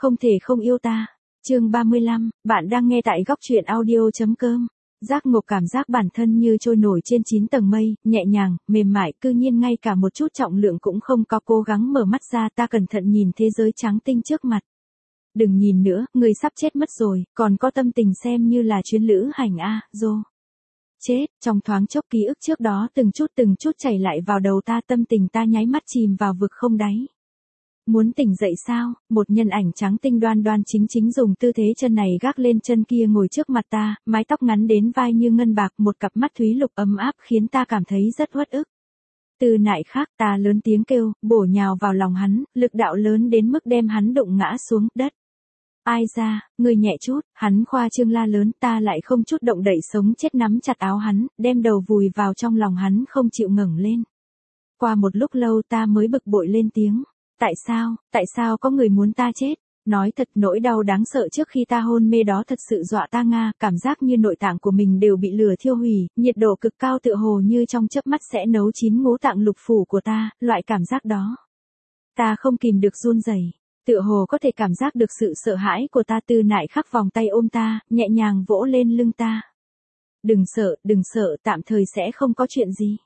Không thể không yêu ta. Chương 35, bạn đang nghe tại góc truyện audio.com. Giác ngộ cảm giác bản thân như trôi nổi trên 9 tầng mây, nhẹ nhàng, mềm mại, cư nhiên ngay cả một chút trọng lượng cũng không có. Cố gắng mở mắt ra, ta cẩn thận nhìn thế giới trắng tinh trước mặt. Đừng nhìn nữa, người sắp chết mất rồi, còn có tâm tình xem như là chuyến lữ hành a, chết, trong thoáng chốc ký ức trước đó từng chút chảy lại vào đầu ta, tâm tình ta nháy mắt chìm vào vực không đáy. Muốn tỉnh dậy sao? Một nhân ảnh trắng tinh đoan đoan chính dùng tư thế chân này gác lên chân kia ngồi trước mặt ta, mái tóc ngắn đến vai như ngân bạc, một cặp mắt thúy lục ấm áp khiến ta cảm thấy rất uất ức. Từ nại khác, ta lớn tiếng kêu, bổ nhào vào lòng hắn, lực đạo lớn đến mức đem hắn đụng ngã xuống đất. Ai ra, người nhẹ chút, hắn khoa trương la lớn, ta lại không chút động đậy, sống chết nắm chặt áo hắn, đem đầu vùi vào trong lòng hắn không chịu ngẩng lên. Qua một lúc lâu ta mới bực bội lên tiếng. Tại sao có người muốn ta chết? Nói thật, nỗi đau đáng sợ trước khi ta hôn mê đó thật sự dọa ta nga, cảm giác như nội tạng của mình đều bị lửa thiêu hủy, nhiệt độ cực cao tựa hồ như trong chớp mắt sẽ nấu chín ngũ tạng lục phủ của ta, loại cảm giác đó. Ta không kìm được run rẩy, tựa hồ có thể cảm giác được sự sợ hãi của ta. Tư nại khắc vòng tay ôm ta, nhẹ nhàng vỗ lên lưng ta. Đừng sợ, tạm thời sẽ không có chuyện gì.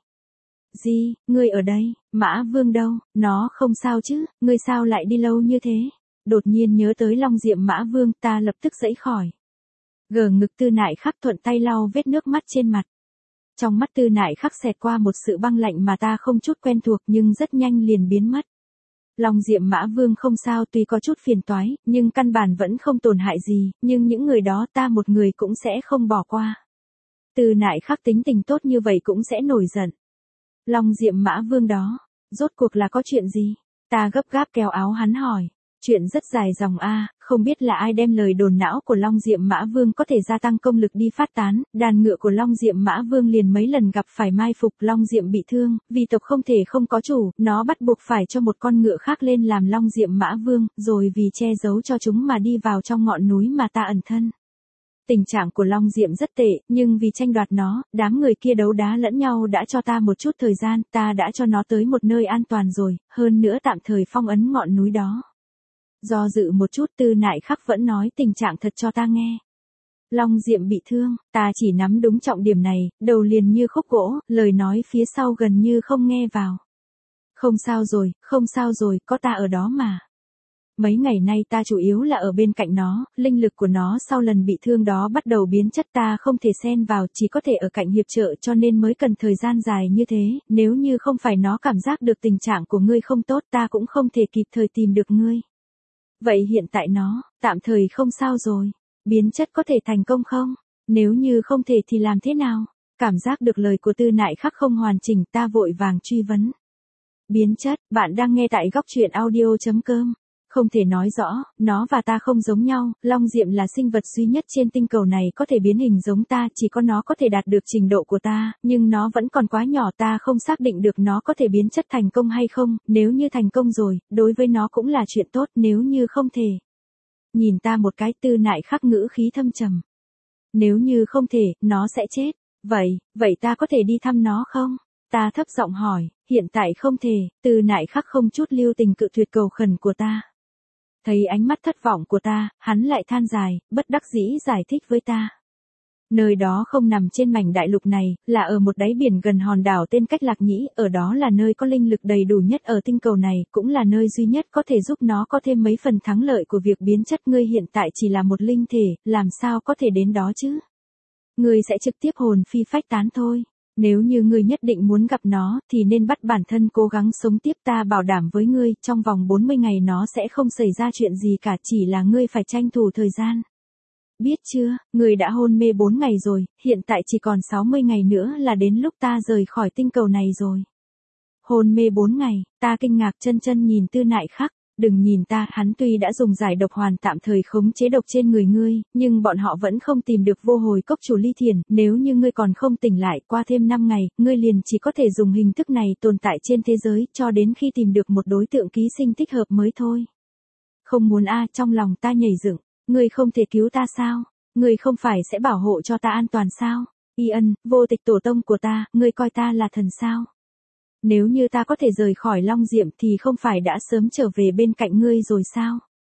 Gì, ngươi ở đây, Mã Vương đâu, nó không sao chứ, ngươi sao lại đi lâu như thế? Đột nhiên nhớ tới Long Diệm Mã Vương, ta lập tức giãy khỏi. Gờ ngực Tư nại khắc thuận tay lau vết nước mắt trên mặt. Trong mắt Tư nại khắc xẹt qua một sự băng lạnh mà ta không chút quen thuộc nhưng rất nhanh liền biến mất. Long Diệm Mã Vương không sao, tuy có chút phiền toái, nhưng căn bản vẫn không tổn hại gì, nhưng những người đó ta một người cũng sẽ không bỏ qua. Tư nại khắc tính tình tốt như vậy cũng sẽ nổi giận. Long Diệm Mã Vương đó, rốt cuộc là có chuyện gì? Ta gấp gáp kéo áo hắn hỏi. Chuyện rất dài dòng a, không biết là ai đem lời đồn não của Long Diệm Mã Vương có thể gia tăng công lực đi phát tán, đàn ngựa của Long Diệm Mã Vương liền mấy lần gặp phải mai phục. Long Diệm bị thương, vì tộc không thể không có chủ, nó bắt buộc phải cho một con ngựa khác lên làm Long Diệm Mã Vương, rồi vì che giấu cho chúng mà đi vào trong ngọn núi mà ta ẩn thân. Tình trạng của Long Diệm rất tệ, nhưng vì tranh đoạt nó, đám người kia đấu đá lẫn nhau đã cho ta một chút thời gian, ta đã cho nó tới một nơi an toàn rồi, hơn nữa tạm thời phong ấn ngọn núi đó. Do dự một chút, Tư nại khắc vẫn nói tình trạng thật cho ta nghe. Long Diệm bị thương, ta chỉ nắm đúng trọng điểm này, đầu liền như khúc gỗ, lời nói phía sau gần như không nghe vào. Không sao rồi, có ta ở đó mà. Mấy ngày nay ta chủ yếu là ở bên cạnh nó, linh lực của nó sau lần bị thương đó bắt đầu biến chất, ta không thể xen vào, chỉ có thể ở cạnh hiệp trợ, cho nên mới cần thời gian dài như thế, nếu như không phải nó cảm giác được tình trạng của ngươi không tốt ta cũng không thể kịp thời tìm được ngươi. Vậy hiện tại nó, tạm thời không sao rồi, biến chất có thể thành công không? Nếu như không thể thì làm thế nào? Cảm giác được lời của Tư nại khắc không hoàn chỉnh, ta vội vàng truy vấn. Biến chất, bạn đang nghe tại góc truyện audio.com. Không thể nói rõ, nó và ta không giống nhau, Long Diệm là sinh vật duy nhất trên tinh cầu này có thể biến hình giống ta, chỉ có nó có thể đạt được trình độ của ta, nhưng nó vẫn còn quá nhỏ, ta không xác định được nó có thể biến chất thành công hay không, nếu như thành công rồi, đối với nó cũng là chuyện tốt, nếu như không thể. Nhìn ta một cái, Tư nại khắc ngữ khí thâm trầm. Nếu như không thể, nó sẽ chết, vậy ta có thể đi thăm nó không? Ta thấp giọng hỏi, hiện tại không thể, Tư nại khắc không chút lưu tình cự tuyệt cầu khẩn của ta. Thấy ánh mắt thất vọng của ta, hắn lại than dài, bất đắc dĩ giải thích với ta. Nơi đó không nằm trên mảnh đại lục này, là ở một đáy biển gần hòn đảo tên Cách Lạc Nhĩ, ở đó là nơi có linh lực đầy đủ nhất ở tinh cầu này, cũng là nơi duy nhất có thể giúp nó có thêm mấy phần thắng lợi của việc biến chất. Ngươi hiện tại chỉ là một linh thể, làm sao có thể đến đó chứ? Ngươi sẽ trực tiếp hồn phi phách tán thôi. Nếu như ngươi nhất định muốn gặp nó, thì nên bắt bản thân cố gắng sống tiếp, ta bảo đảm với ngươi, trong vòng 40 ngày nó sẽ không xảy ra chuyện gì cả, chỉ là ngươi phải tranh thủ thời gian. Biết chưa, ngươi đã hôn mê 4 ngày rồi, hiện tại chỉ còn 60 ngày nữa là đến lúc ta rời khỏi tinh cầu này rồi. Hôn mê 4 ngày, ta kinh ngạc chân nhìn Tư nại khắc. Đừng nhìn ta, hắn tuy đã dùng giải độc hoàn tạm thời khống chế độc trên người ngươi, nhưng bọn họ vẫn không tìm được vô hồi cốc chủ Ly Thiền, nếu như ngươi còn không tỉnh lại, qua thêm 5 ngày, ngươi liền chỉ có thể dùng hình thức này tồn tại trên thế giới, cho đến khi tìm được một đối tượng ký sinh thích hợp mới thôi. Không muốn trong lòng ta nhảy dựng, ngươi không thể cứu ta sao? Ngươi không phải sẽ bảo hộ cho ta an toàn sao? Ân, vô tịch tổ tông của ta, ngươi coi ta là thần sao? Nếu như ta có thể rời khỏi Long Diệm thì không phải đã sớm trở về bên cạnh ngươi rồi sao?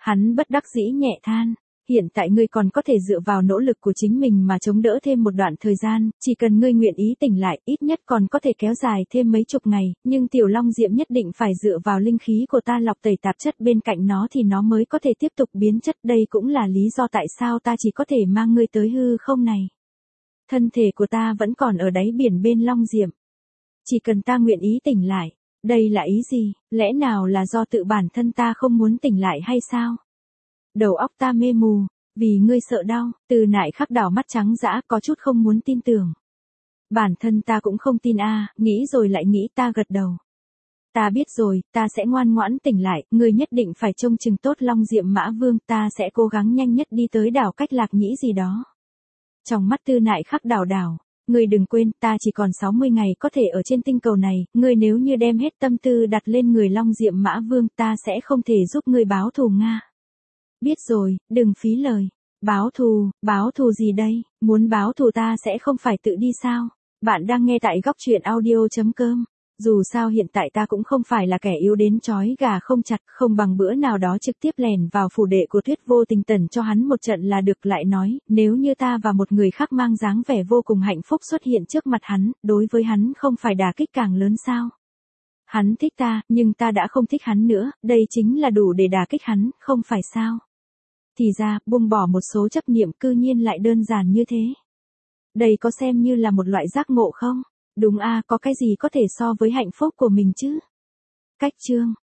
Hắn bất đắc dĩ nhẹ than. Hiện tại ngươi còn có thể dựa vào nỗ lực của chính mình mà chống đỡ thêm một đoạn thời gian, chỉ cần ngươi nguyện ý tỉnh lại, ít nhất còn có thể kéo dài thêm mấy chục ngày, nhưng Tiểu Long Diệm nhất định phải dựa vào linh khí của ta lọc tẩy tạp chất bên cạnh nó thì nó mới có thể tiếp tục biến chất, đây cũng là lý do tại sao ta chỉ có thể mang ngươi tới hư không này. Thân thể của ta vẫn còn ở đáy biển bên Long Diệm. Chỉ cần ta nguyện ý tỉnh lại, đây là ý gì, lẽ nào là do tự bản thân ta không muốn tỉnh lại hay sao? Đầu óc ta mê mù, vì ngươi sợ đau, Từ Nại Khắc đảo mắt trắng dã có chút không muốn tin tưởng. Bản thân ta cũng không tin nghĩ rồi lại nghĩ, ta gật đầu. Ta biết rồi, ta sẽ ngoan ngoãn tỉnh lại, ngươi nhất định phải trông chừng tốt Long Diệm Mã Vương, ta sẽ cố gắng nhanh nhất đi tới đảo Cách Lạc Nhĩ gì đó. Trong mắt Tư Nại Khắc đảo đảo, ngươi đừng quên, ta chỉ còn 60 ngày có thể ở trên tinh cầu này, ngươi nếu như đem hết tâm tư đặt lên người Long Diệm Mã Vương, ta sẽ không thể giúp ngươi báo thù Nga. Biết rồi, đừng phí lời. Báo thù gì đây, muốn báo thù ta sẽ không phải tự đi sao? Bạn đang nghe tại góc truyện audio.com. Dù sao hiện tại ta cũng không phải là kẻ yếu đến chói gà không chặt, không bằng bữa nào đó trực tiếp lèn vào phủ đệ của Tuyết Vô Tình tẩn cho hắn một trận là được. Lại nói, nếu như ta và một người khác mang dáng vẻ vô cùng hạnh phúc xuất hiện trước mặt hắn, đối với hắn không phải đả kích càng lớn sao? Hắn thích ta, nhưng ta đã không thích hắn nữa, đây chính là đủ để đả kích hắn, không phải sao? Thì ra, buông bỏ một số chấp niệm cư nhiên lại đơn giản như thế. Đây có xem như là một loại giác ngộ không? Đúng có cái gì có thể so với hạnh phúc của mình chứ? Cách chương